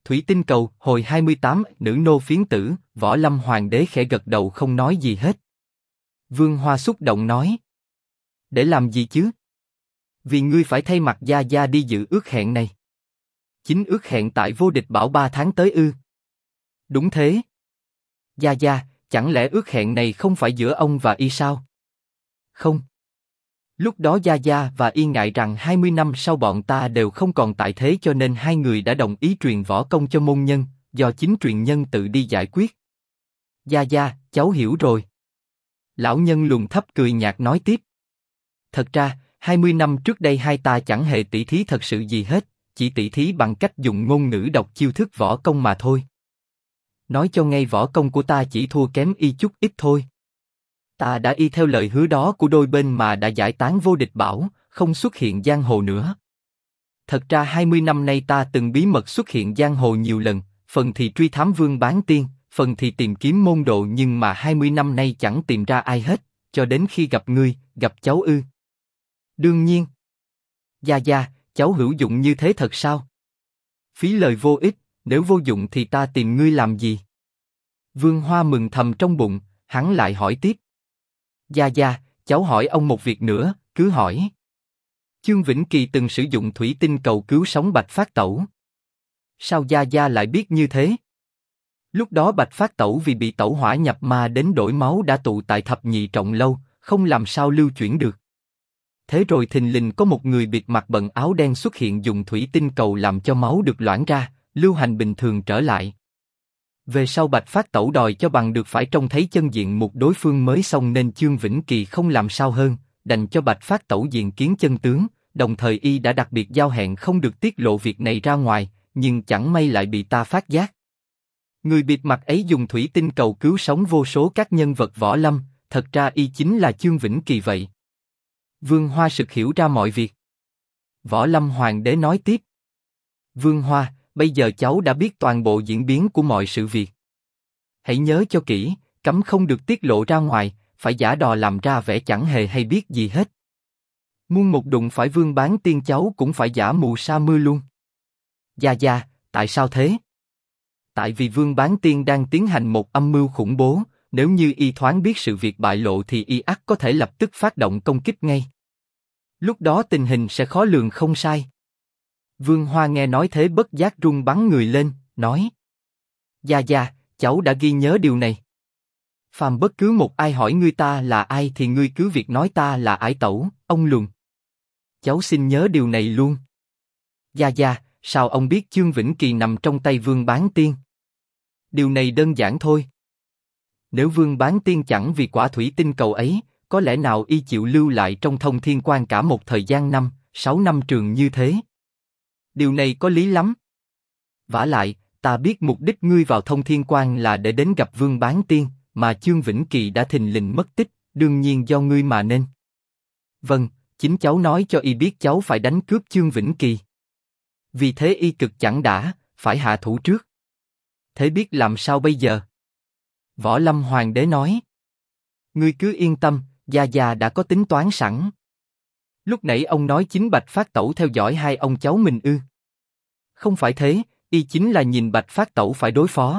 Thủy tinh cầu, hồi 28, nữ nô phiến tử, Võ Lâm Hoàng đế khẽ gật đầu không nói gì hết. Vương Hoa xúc động nói. Để làm gì chứ? Vì ngươi phải thay mặt gia gia đi dự ước hẹn này. Chính ước hẹn tại Vô Địch Bảo 3 tháng tới ư? Đúng thế. Gia gia, chẳng lẽ ước hẹn này không phải giữa ông và y sao? Không. Lúc đó Gia Gia và y ngại rằng 20 năm sau bọn ta đều không còn tại thế cho nên hai người đã đồng ý truyền võ công cho môn nhân, do chính truyền nhân tự đi giải quyết. Gia Gia, cháu hiểu rồi. Lão nhân lùn thấp cười nhạt nói tiếp. Thật ra, 20 năm trước đây hai ta chẳng hề tỉ thí thật sự gì hết, chỉ tỉ thí bằng cách dùng ngôn ngữ đọc chiêu thức võ công mà thôi. Nói cho ngay võ công của ta chỉ thua kém y chút ít thôi. Ta đã y theo lời hứa đó của đôi bên mà đã giải tán Vô Địch Bảo, không xuất hiện giang hồ nữa. Thật ra 20 năm nay ta từng bí mật xuất hiện giang hồ nhiều lần, phần thì truy thám Vương Bán Tiên, phần thì tìm kiếm môn đồ nhưng mà 20 năm nay chẳng tìm ra ai hết, cho đến khi gặp ngươi, gặp cháu ư. Đương nhiên. Gia Gia, cháu hữu dụng như thế thật sao? Phí lời vô ích, nếu vô dụng thì ta tìm ngươi làm gì? Vương Hoa mừng thầm trong bụng, hắn lại hỏi tiếp. Gia Gia, cháu hỏi ông một việc nữa, cứ hỏi. Chương Vĩnh Kỳ từng sử dụng thủy tinh cầu cứu sống Bạch Phát Tẩu. Sao Gia Gia lại biết như thế? Lúc đó Bạch Phát Tẩu vì bị tẩu hỏa nhập ma đến đổi máu đã tụ tại Thập Nhị Trọng Lâu, không làm sao lưu chuyển được. Thế rồi thình lình có một người bịt mặt bận áo đen xuất hiện dùng thủy tinh cầu làm cho máu được loãng ra, lưu hành bình thường trở lại. Về sau Bạch Phát Tẩu đòi cho bằng được phải trông thấy chân diện mục đối phương mới xong nên Chương Vĩnh Kỳ không làm sao hơn, đành cho Bạch Phát Tẩu diện kiến chân tướng, đồng thời y đã đặc biệt giao hẹn không được tiết lộ việc này ra ngoài, nhưng chẳng may lại bị ta phát giác. Người bịt mặt ấy dùng thủy tinh cầu cứu sống vô số các nhân vật võ lâm, thật ra y chính là Chương Vĩnh Kỳ vậy. Vương Hoa sực hiểu ra mọi việc. Võ Lâm Hoàng đế nói tiếp. Vương Hoa, bây giờ cháu đã biết toàn bộ diễn biến của mọi sự việc. Hãy nhớ cho kỹ, cấm không được tiết lộ ra ngoài, phải giả đò làm ra vẻ chẳng hề hay biết gì hết. Muôn một đụng phải Vương Bán Tiên cháu cũng phải giả mù sa mưa luôn. Gia Gia, tại sao thế? Tại vì Vương Bán Tiên đang tiến hành một âm mưu khủng bố, nếu như y thoáng biết sự việc bại lộ thì y ắt có thể lập tức phát động công kích ngay. Lúc đó tình hình sẽ khó lường không sai. Vương Hoa nghe nói thế bất giác run bắn người lên, nói. Gia Gia, cháu đã ghi nhớ điều này. Phàm bất cứ một ai hỏi ngươi ta là ai thì ngươi cứ việc nói ta là Ải Tẩu, ông Lùn. Cháu xin nhớ điều này luôn. Gia Gia, sao ông biết Chương Vĩnh Kỳ nằm trong tay Vương Bán Tiên? Điều này đơn giản thôi. Nếu Vương Bán Tiên chẳng vì quả thủy tinh cầu ấy, có lẽ nào y chịu lưu lại trong Thông Thiên Quan cả một thời gian 6 năm trường như thế? Điều này có lý lắm. Vả lại, ta biết mục đích ngươi vào Thông Thiên Quan là để đến gặp Vương Bán Tiên, mà Chương Vĩnh Kỳ đã thình lình mất tích, đương nhiên do ngươi mà nên. Vâng, chính cháu nói cho y biết cháu phải đánh cướp Chương Vĩnh Kỳ. Vì thế y cực chẳng đã, phải hạ thủ trước. Thế biết làm sao bây giờ? Võ Lâm Hoàng đế nói. Ngươi cứ yên tâm, Gia Gia đã có tính toán sẵn. Lúc nãy ông nói chính Bạch Phát Tẩu theo dõi hai ông cháu mình ư? Không phải thế, y chính là nhìn Bạch Phát Tẩu phải đối phó.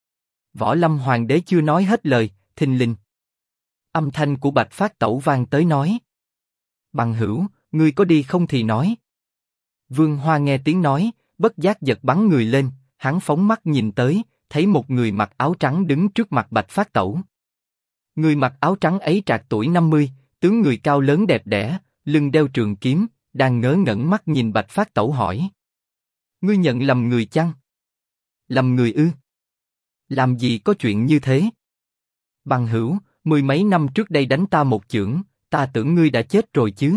Võ Lâm Hoàng đế chưa nói hết lời, thình lình. Âm thanh của Bạch Phát Tẩu vang tới nói. Bằng hữu, ngươi có đi không thì nói. Vương Hoa nghe tiếng nói, bất giác giật bắn người lên, hắn phóng mắt nhìn tới, thấy một người mặc áo trắng đứng trước mặt Bạch Phát Tẩu. Người mặc áo trắng ấy trạc tuổi 50, tướng người cao lớn đẹp đẽ, lưng đeo trường kiếm, đang ngớ ngẩn mắt nhìn Bạch Phát Tẩu hỏi. Ngươi nhận lầm người chăng? Lầm người ư? Làm gì có chuyện như thế? Bằng hữu, 10 mấy năm trước đây đánh ta một chưởng, ta tưởng ngươi đã chết rồi chứ.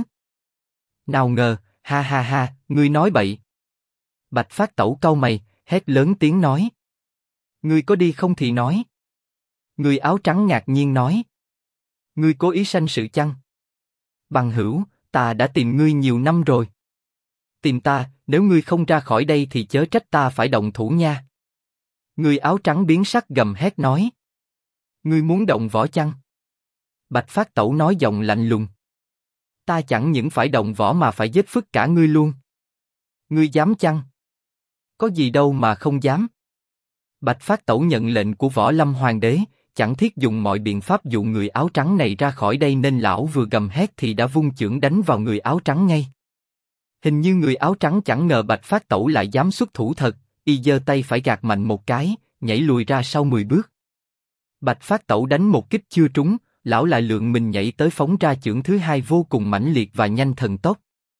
Nào ngờ, ha ha ha, ngươi nói bậy. Bạch Phát Tẩu cau mày, hét lớn tiếng nói. Ngươi có đi không thì nói. Người áo trắng ngạc nhiên nói. Ngươi cố ý sanh sự chăng? Bằng hữu, ta đã tìm ngươi nhiều năm rồi. Tìm ta, nếu ngươi không ra khỏi đây thì chớ trách ta phải động thủ nha. Người áo trắng biến sắc gầm hét nói. Ngươi muốn động võ chăng? Bạch Phát Tẩu nói giọng lạnh lùng. Ta chẳng những phải động võ mà phải giết phức cả ngươi luôn. Ngươi dám chăng? Có gì đâu mà không dám. Bạch Phát Tẩu nhận lệnh của Võ Lâm Hoàng đế, chẳng thiết dùng mọi biện pháp dụ người áo trắng này ra khỏi đây nên lão vừa gầm hét thì đã vung chưởng đánh vào người áo trắng ngay. Hình như người áo trắng chẳng ngờ Bạch Phát Tẩu lại dám xuất thủ thật, y giơ tay phải gạt mạnh một cái, nhảy lùi ra sau 10 bước. Bạch Phát Tẩu đánh một kích chưa trúng, lão lại lượn mình nhảy tới phóng ra chưởng thứ hai vô cùng mãnh liệt và nhanh thần tốc.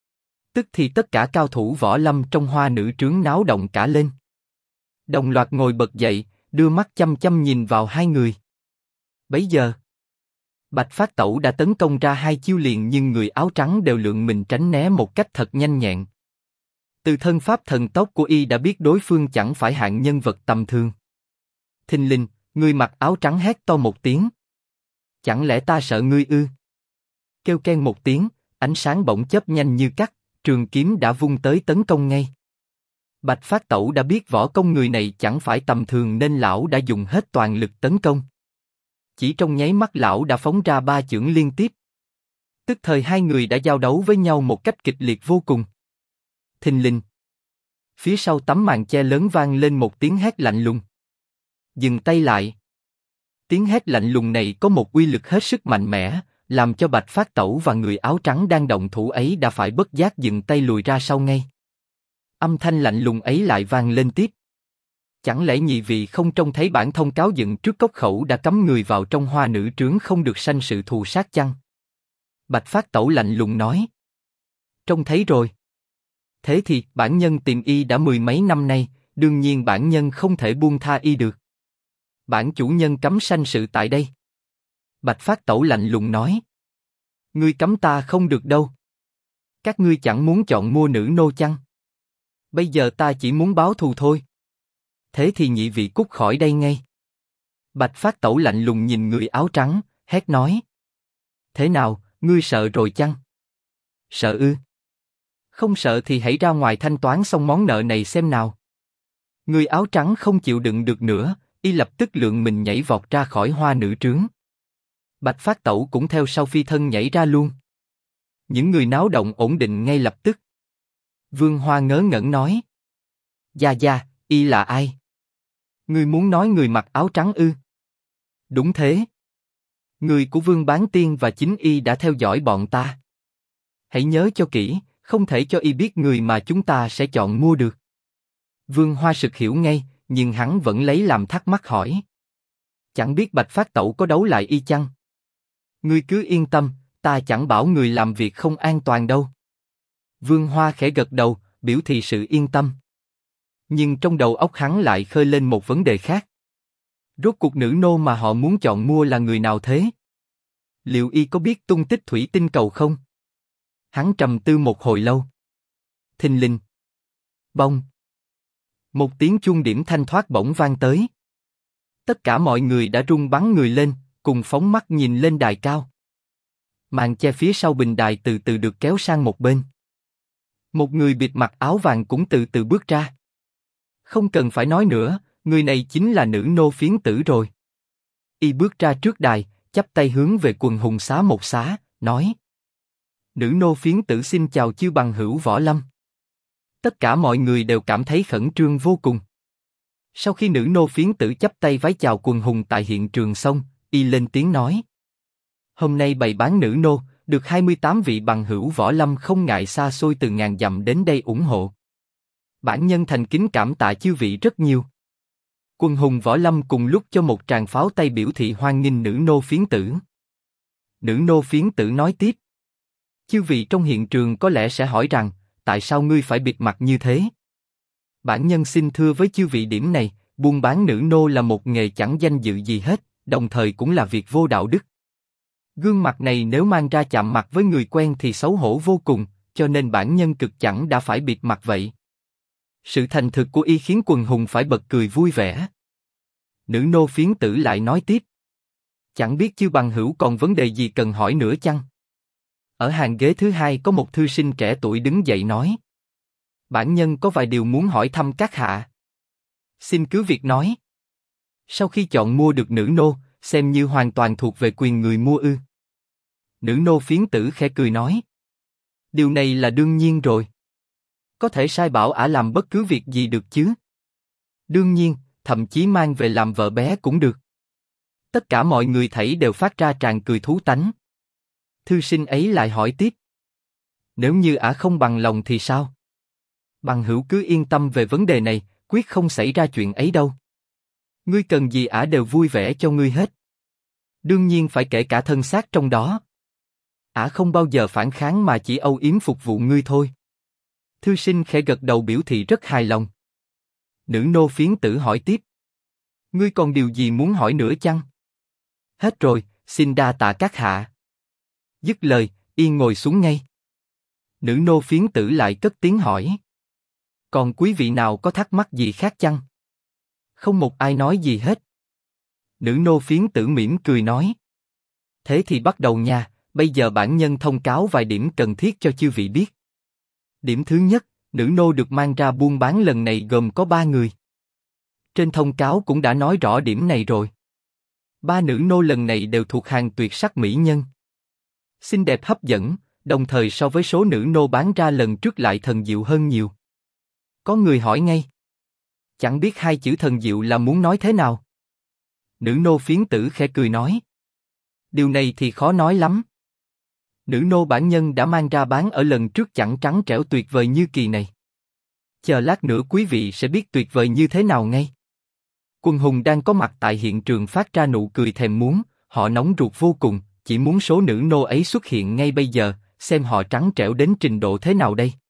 Tức thì tất cả cao thủ võ lâm trong Hoa Nữ trướng náo động cả lên. Đồng loạt ngồi bật dậy, đưa mắt chăm chăm nhìn vào hai người. Bấy giờ, Bạch Phát Tẩu đã tấn công ra hai chiêu liền nhưng người áo trắng đều lượn mình tránh né một cách thật nhanh nhẹn. Từ thân pháp thần tốc của y đã biết đối phương chẳng phải hạng nhân vật tầm thường. Thình lình, người mặc áo trắng hét to một tiếng. Chẳng lẽ ta sợ ngươi ư? Kêu ken một tiếng, ánh sáng bỗng chớp nhanh như cắt, trường kiếm đã vung tới tấn công ngay. Bạch Phát Tẩu đã biết võ công người này chẳng phải tầm thường nên lão đã dùng hết toàn lực tấn công. Chỉ trong nháy mắt lão đã phóng ra 3 chưởng liên tiếp. Tức thời hai người đã giao đấu với nhau một cách kịch liệt vô cùng. Thình lình, phía sau tấm màn che lớn vang lên một tiếng hét lạnh lùng. Dừng tay lại. Tiếng hét lạnh lùng này có một uy lực hết sức mạnh mẽ, làm cho Bạch Phát Tẩu và người áo trắng đang động thủ ấy đã phải bất giác dừng tay lùi ra sau ngay. Âm thanh lạnh lùng ấy lại vang lên tiếp. Chẳng lẽ nhị vị không trông thấy bản thông cáo dựng trước cốc khẩu đã cấm người vào trong Hoa Nữ trướng không được sanh sự thù sát chăng? Bạch Phát Tẩu lạnh lùng nói. Trông thấy rồi. Thế thì bản nhân tìm y đã 10 mấy năm nay, đương nhiên bản nhân không thể buông tha y được. Bản chủ nhân cấm sanh sự tại đây. Bạch Phát Tẩu lạnh lùng nói. Ngươi cấm ta không được đâu. Các ngươi chẳng muốn chọn mua nữ nô chăng? Bây giờ ta chỉ muốn báo thù thôi. Thế thì nhị vị cút khỏi đây ngay. Bạch Phát Tẩu lạnh lùng nhìn người áo trắng, hét nói. Thế nào, ngươi sợ rồi chăng? Sợ ư? Không sợ thì hãy ra ngoài thanh toán xong món nợ này xem nào. Người áo trắng không chịu đựng được nữa, y lập tức lượn mình nhảy vọt ra khỏi Hoa Nữ trướng. Bạch Phát Tẩu cũng theo sau phi thân nhảy ra luôn. Những người náo động ổn định ngay lập tức. Vương Hoa ngớ ngẩn nói. Gia Gia, y là ai? Ngươi muốn nói người mặc áo trắng ư? Đúng thế. Người của Vương Bán Tiên và chính y đã theo dõi bọn ta. Hãy nhớ cho kỹ, không thể cho y biết người mà chúng ta sẽ chọn mua được. Vương Hoa sực hiểu ngay, nhưng hắn vẫn lấy làm thắc mắc hỏi. Chẳng biết Bạch Phát Tẩu có đấu lại y chăng? Ngươi cứ yên tâm, ta chẳng bảo người làm việc không an toàn đâu. Vương Hoa khẽ gật đầu, biểu thị sự yên tâm. Nhưng trong đầu óc hắn lại khơi lên một vấn đề khác. Rốt cuộc nữ nô mà họ muốn chọn mua là người nào thế? Liệu y có biết tung tích thủy tinh cầu không? Hắn trầm tư một hồi lâu. Thình lình. Bông. Một tiếng chuông điểm thanh thoát bỗng vang tới. Tất cả mọi người đã run bắn người lên, cùng phóng mắt nhìn lên đài cao. Màn che phía sau bình đài từ từ được kéo sang một bên. Một người bịt mặt áo vàng cũng từ từ bước ra. Không cần phải nói nữa, người này chính là nữ nô Phiến Tử rồi. Y bước ra trước đài, chắp tay hướng về quần hùng xá một xá, nói: Nữ nô Phiến Tử xin chào chư bằng hữu võ lâm. Tất cả mọi người đều cảm thấy khẩn trương vô cùng. Sau khi nữ nô Phiến Tử chắp tay vái chào quần hùng tại hiện trường xong, y lên tiếng nói: Hôm nay bày bán nữ nô, được 28 vị bằng hữu võ lâm không ngại xa xôi từ ngàn dặm đến đây ủng hộ. Bản nhân thành kính cảm tạ chư vị rất nhiều. Quần hùng võ lâm cùng lúc cho một tràng pháo tay biểu thị hoan nghênh nữ nô Phiến Tử. Nữ nô Phiến Tử nói tiếp: Chư vị trong hiện trường có lẽ sẽ hỏi rằng, tại sao ngươi phải bịt mặt như thế? Bản nhân xin thưa với chư vị điểm này, buôn bán nữ nô là một nghề chẳng danh dự gì hết, đồng thời cũng là việc vô đạo đức. Gương mặt này nếu mang ra chạm mặt với người quen thì xấu hổ vô cùng, cho nên bản nhân cực chẳng đã phải bịt mặt vậy. Sự thành thực của y khiến quần hùng phải bật cười vui vẻ. Nữ nô Phiến Tử lại nói tiếp: Chẳng biết chư bằng hữu còn vấn đề gì cần hỏi nữa chăng? Ở hàng ghế thứ hai có một thư sinh trẻ tuổi đứng dậy nói: Bản nhân có vài điều muốn hỏi thăm các hạ. Xin cứ việc nói. Sau khi chọn mua được nữ nô, xem như hoàn toàn thuộc về quyền người mua ư? Nữ nô Phiến Tử khẽ cười nói: Điều này là đương nhiên rồi. Có thể sai bảo ả làm bất cứ việc gì được chứ? Đương nhiên, thậm chí mang về làm vợ bé cũng được. Tất cả mọi người thảy đều phát ra tràng cười thú tánh. Thư sinh ấy lại hỏi tiếp. Nếu như ả không bằng lòng thì sao? Bằng hữu cứ yên tâm về vấn đề này, quyết không xảy ra chuyện ấy đâu. Ngươi cần gì ả đều vui vẻ cho ngươi hết. Đương nhiên phải kể cả thân xác trong đó. Ả không bao giờ phản kháng mà chỉ âu yếm phục vụ ngươi thôi. Thư sinh khẽ gật đầu biểu thị rất hài lòng. Nữ nô phiến tử hỏi tiếp. Ngươi còn điều gì muốn hỏi nữa chăng? Hết rồi, xin đa tạ các hạ. Dứt lời, yên ngồi xuống ngay. Nữ nô phiến tử lại cất tiếng hỏi. Còn quý vị nào có thắc mắc gì khác chăng? Không một ai nói gì hết. Nữ nô phiến tử mỉm cười nói. Thế thì bắt đầu nha, bây giờ bản nhân thông cáo vài điểm cần thiết cho chư vị biết. Điểm thứ nhất, nữ nô được mang ra buôn bán lần này gồm có 3 người. Trên thông cáo cũng đã nói rõ điểm này rồi. 3 nữ nô lần này đều thuộc hàng tuyệt sắc mỹ nhân. Xinh đẹp hấp dẫn, đồng thời so với số nữ nô bán ra lần trước lại thần diệu hơn nhiều. Có người hỏi ngay. Chẳng biết 2 chữ thần diệu là muốn nói thế nào? Nữ nô phiến tử khẽ cười nói. Điều này thì khó nói lắm. Nữ nô bản nhân đã mang ra bán ở lần trước chẳng trắng trẻo tuyệt vời như kỳ này. Chờ lát nữa quý vị sẽ biết tuyệt vời như thế nào ngay. Quân hùng đang có mặt tại hiện trường phát ra nụ cười thèm muốn, họ nóng ruột vô cùng, chỉ muốn số nữ nô ấy xuất hiện ngay bây giờ, xem họ trắng trẻo đến trình độ thế nào đây.